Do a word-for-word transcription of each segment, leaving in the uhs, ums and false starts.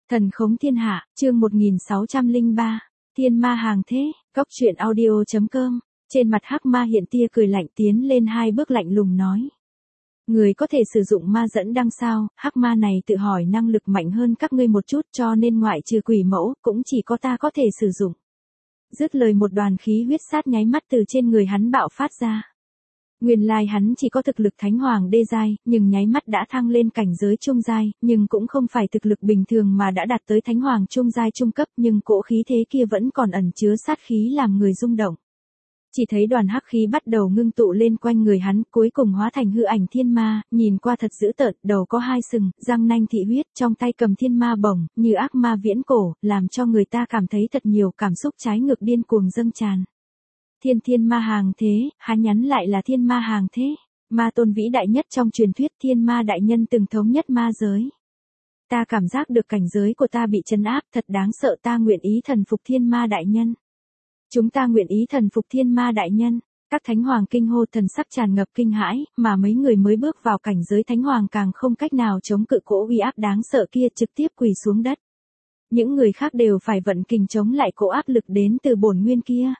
Thần khống thiên hạ, chương một nghìn sáu trăm lẻ ba, thiên ma hàng thế, cóc truyện audio.com, trên mặt hắc ma hiện tia cười lạnh tiến lên hai bước lạnh lùng nói. Người có thể sử dụng ma dẫn đăng sao, hắc ma này tự hỏi năng lực mạnh hơn các ngươi một chút cho nên ngoại trừ quỷ mẫu, cũng chỉ có ta có thể sử dụng. Dứt lời một đoàn khí huyết sát nháy mắt từ trên người hắn bạo phát ra. Nguyên lai hắn chỉ có thực lực thánh hoàng đê giai, nhưng nháy mắt đã thăng lên cảnh giới trung giai, nhưng cũng không phải thực lực bình thường mà đã đạt tới thánh hoàng trung giai trung cấp, nhưng cỗ khí thế kia vẫn còn ẩn chứa sát khí làm người rung động. Chỉ thấy đoàn hắc khí bắt đầu ngưng tụ lên quanh người hắn, cuối cùng hóa thành hư ảnh thiên ma, nhìn qua thật dữ tợn, đầu có hai sừng, răng nanh thị huyết, trong tay cầm thiên ma bổng, như ác ma viễn cổ, làm cho người ta cảm thấy thật nhiều cảm xúc trái ngược điên cuồng dâng tràn. Thiên thiên ma hàng thế, hắn nhắn lại là thiên ma hàng thế, ma tôn vĩ đại nhất trong truyền thuyết, thiên ma đại nhân từng thống nhất ma giới. Ta cảm giác được cảnh giới của ta bị trấn áp, thật đáng sợ, ta nguyện ý thần phục thiên ma đại nhân. Chúng ta nguyện ý thần phục thiên ma đại nhân. Các thánh hoàng kinh hô, thần sắc tràn ngập kinh hãi, mà mấy người mới bước vào cảnh giới thánh hoàng càng không cách nào chống cự cỗ uy áp đáng sợ kia, trực tiếp quỳ xuống đất. Những người khác đều phải vận kình chống lại cỗ áp lực đến từ bổn nguyên kia.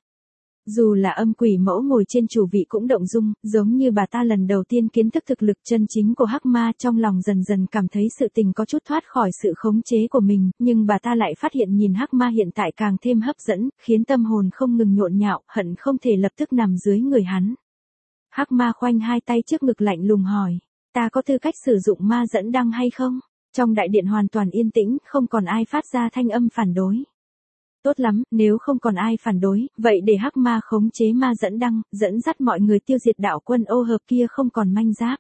Dù là âm quỷ mẫu ngồi trên chủ vị cũng động dung, giống như bà ta lần đầu tiên kiến thức thực lực chân chính của hắc ma, trong lòng dần dần cảm thấy sự tình có chút thoát khỏi sự khống chế của mình, nhưng bà ta lại phát hiện nhìn hắc ma hiện tại càng thêm hấp dẫn, khiến tâm hồn không ngừng nhộn nhạo, hận không thể lập tức nằm dưới người hắn. Hắc ma khoanh hai tay trước ngực lạnh lùng hỏi, ta có tư cách sử dụng ma dẫn đăng hay không? Trong đại điện hoàn toàn yên tĩnh, không còn ai phát ra thanh âm phản đối. Tốt lắm, nếu không còn ai phản đối, vậy để hắc ma khống chế ma dẫn đăng, dẫn dắt mọi người tiêu diệt đạo quân ô hợp kia không còn manh giáp.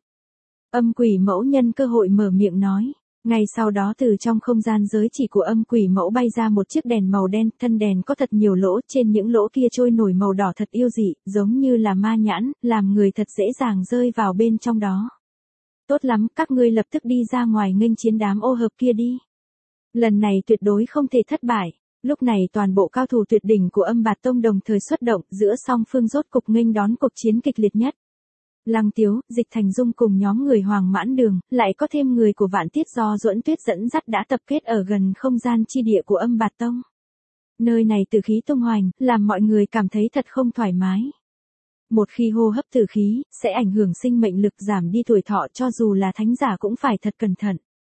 Âm quỷ mẫu nhân cơ hội mở miệng nói. Ngay sau đó từ trong không gian giới chỉ của âm quỷ mẫu bay ra một chiếc đèn màu đen, thân đèn có thật nhiều lỗ, trên những lỗ kia trôi nổi màu đỏ thật yêu dị, giống như là ma nhãn, làm người thật dễ dàng rơi vào bên trong đó. Tốt lắm, các ngươi lập tức đi ra ngoài nghênh chiến đám ô hợp kia đi. Lần này tuyệt đối không thể thất bại. Lúc này toàn bộ cao thủ tuyệt đỉnh của Âm Bạt Tông đồng thời xuất động, giữa song phương rốt cục nghênh đón cuộc chiến kịch liệt nhất. Lăng Tiếu, Dịch Thành Dung cùng nhóm người Hoàng Mãn Đường, lại có thêm người của Vạn Tiết do Duẫn Tuyết dẫn dắt đã tập kết ở gần không gian chi địa của Âm Bạt Tông. Nơi này tử khí tung hoành, làm mọi người cảm thấy thật không thoải mái. Một khi hô hấp tử khí, sẽ ảnh hưởng sinh mệnh lực, giảm đi tuổi thọ, cho dù là thánh giả cũng phải thật cẩn thận.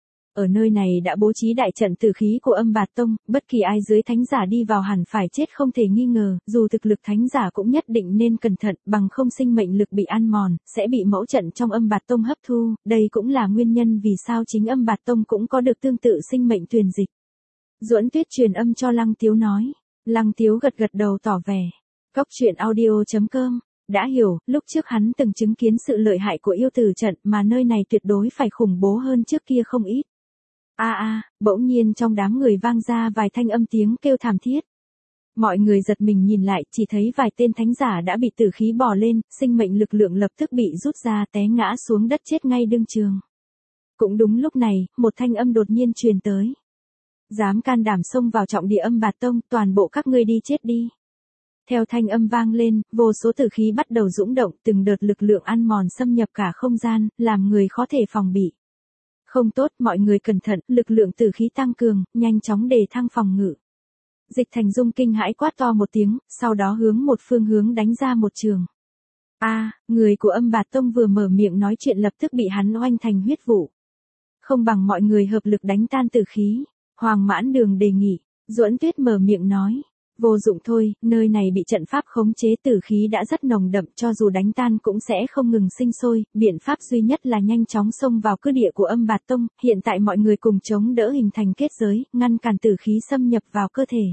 Ở nơi này đã bố trí đại trận tử khí của Âm Bạt Tông, bất kỳ ai dưới thánh giả đi vào hẳn phải chết không thể nghi ngờ, dù thực lực thánh giả cũng nhất định nên cẩn thận, bằng không sinh mệnh lực bị ăn mòn, sẽ bị mẫu trận trong Âm Bạt Tông hấp thu, đây cũng là nguyên nhân vì sao chính Âm Bạt Tông cũng có được tương tự sinh mệnh truyền dịch. Duẫn Tuyết truyền âm cho Lăng Tiếu nói, Lăng Tiếu gật gật đầu tỏ vẻ, cóc truyện audio.com. Đã hiểu, lúc trước hắn từng chứng kiến sự lợi hại của yêu tử trận mà nơi này tuyệt đối phải khủng bố hơn trước kia không ít. A à, a, à, bỗng nhiên trong đám người vang ra vài thanh âm tiếng kêu thảm thiết. Mọi người giật mình nhìn lại, chỉ thấy vài tên thánh giả đã bị tử khí bò lên, sinh mệnh lực lượng lập tức bị rút ra, té ngã xuống đất chết ngay đương trường. Cũng đúng lúc này, một thanh âm đột nhiên truyền tới. Dám can đảm xông vào trọng địa Âm Bạt Tông, toàn bộ các ngươi đi chết đi. Theo thanh âm vang lên, vô số tử khí bắt đầu dũng động, từng đợt lực lượng ăn mòn xâm nhập cả không gian, làm người khó thể phòng bị. Không tốt, mọi người cẩn thận, lực lượng tử khí tăng cường, nhanh chóng đề thăng phòng ngự. Dịch Thành Dung kinh hãi quát to một tiếng, sau đó hướng một phương hướng đánh ra một trường. A, à, người của Âm Bạt Tông vừa mở miệng nói chuyện lập tức bị hắn oanh thành huyết vụ. Không bằng mọi người hợp lực đánh tan tử khí. Hoàng Mãn Đường đề nghị. Duẫn Tuyết mở miệng nói. Vô dụng thôi, nơi này bị trận pháp khống chế, tử khí đã rất nồng đậm, cho dù đánh tan cũng sẽ không ngừng sinh sôi, biện pháp duy nhất là nhanh chóng xông vào cứ địa của Âm Bạt Tông, hiện tại mọi người cùng chống đỡ hình thành kết giới, ngăn cản tử khí xâm nhập vào cơ thể.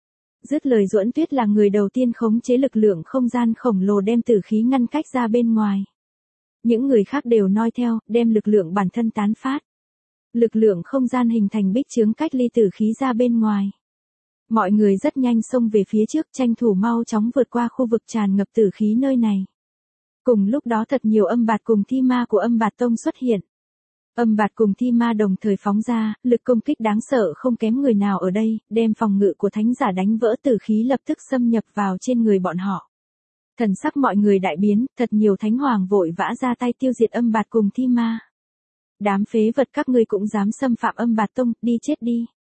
Dứt lời Duẫn Tuyết là người đầu tiên khống chế lực lượng không gian khổng lồ đem tử khí ngăn cách ra bên ngoài. Những người khác đều noi theo, đem lực lượng bản thân tán phát. Lực lượng không gian hình thành bích chướng cách ly tử khí ra bên ngoài. Mọi người rất nhanh xông về phía trước, tranh thủ mau chóng vượt qua khu vực tràn ngập tử khí nơi này. Cùng lúc đó thật nhiều âm bạt cùng thi ma của Âm Bạt Tông xuất hiện. Âm bạt cùng thi ma đồng thời phóng ra, lực công kích đáng sợ không kém người nào ở đây, đem phòng ngự của thánh giả đánh vỡ, tử khí lập tức xâm nhập vào trên người bọn họ. Thần sắc mọi người đại biến, thật nhiều thánh hoàng vội vã ra tay tiêu diệt âm bạt cùng thi ma. Đám phế vật, các ngươi cũng dám xâm phạm Âm Bạt Tông, đi chết đi.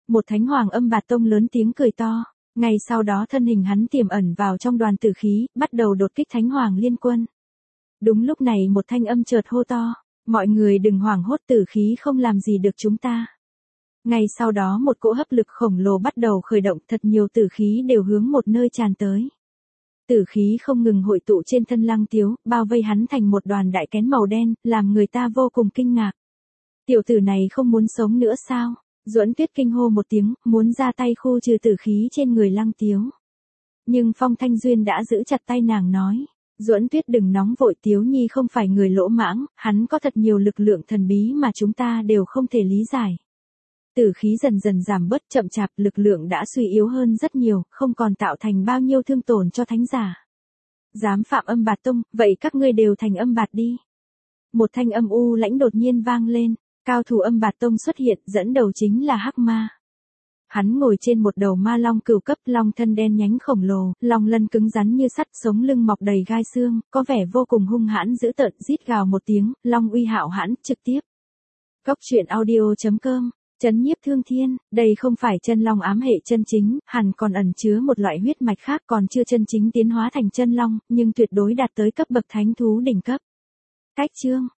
Một thánh hoàng âm bạt tông lớn tiếng cười to, ngay sau đó thân hình hắn tiềm ẩn vào trong đoàn tử khí, bắt đầu đột kích thánh hoàng liên quân. Đúng lúc này một thanh âm chợt hô to, mọi người đừng hoảng hốt, tử khí không làm gì được chúng ta. Ngay sau đó một cỗ hấp lực khổng lồ bắt đầu khởi động, thật nhiều tử khí đều hướng một nơi tràn tới. Tử khí không ngừng hội tụ trên thân Lăng Tiếu, bao vây hắn thành một đoàn đại kén màu đen, làm người ta vô cùng kinh ngạc. Tiểu tử này không muốn sống nữa sao? Duẫn Tuyết kinh hô một tiếng, muốn ra tay khu trừ tử khí trên người Lăng Tiếu. Nhưng Phong Thanh Duyên đã giữ chặt tay nàng nói, Duẫn Tuyết đừng nóng vội, Tiếu Nhi không phải người lỗ mãng, hắn có thật nhiều lực lượng thần bí mà chúng ta đều không thể lý giải. Tử khí dần dần giảm bớt, chậm chạp, lực lượng đã suy yếu hơn rất nhiều, không còn tạo thành bao nhiêu thương tổn cho thánh giả. Dám phạm âm bạt tông, vậy các ngươi đều thành âm bạt đi. Một thanh âm u lãnh đột nhiên vang lên, cao thủ âm bạt tông xuất hiện, dẫn đầu chính là Hắc Ma. Hắn ngồi trên một đầu ma long cửu cấp, long thân đen nhánh khổng lồ, long lân cứng rắn như sắt, sống lưng mọc đầy gai xương, có vẻ vô cùng hung hãn dữ tợn, rít gào một tiếng, long uy hạo hãn, trực tiếp. Cốc truyện audio chấm com, chấn nhiếp thương thiên, đây không phải chân long ám hệ chân chính, hẳn còn ẩn chứa một loại huyết mạch khác, còn chưa chân chính tiến hóa thành chân long, nhưng tuyệt đối đạt tới cấp bậc thánh thú đỉnh cấp. Cách chương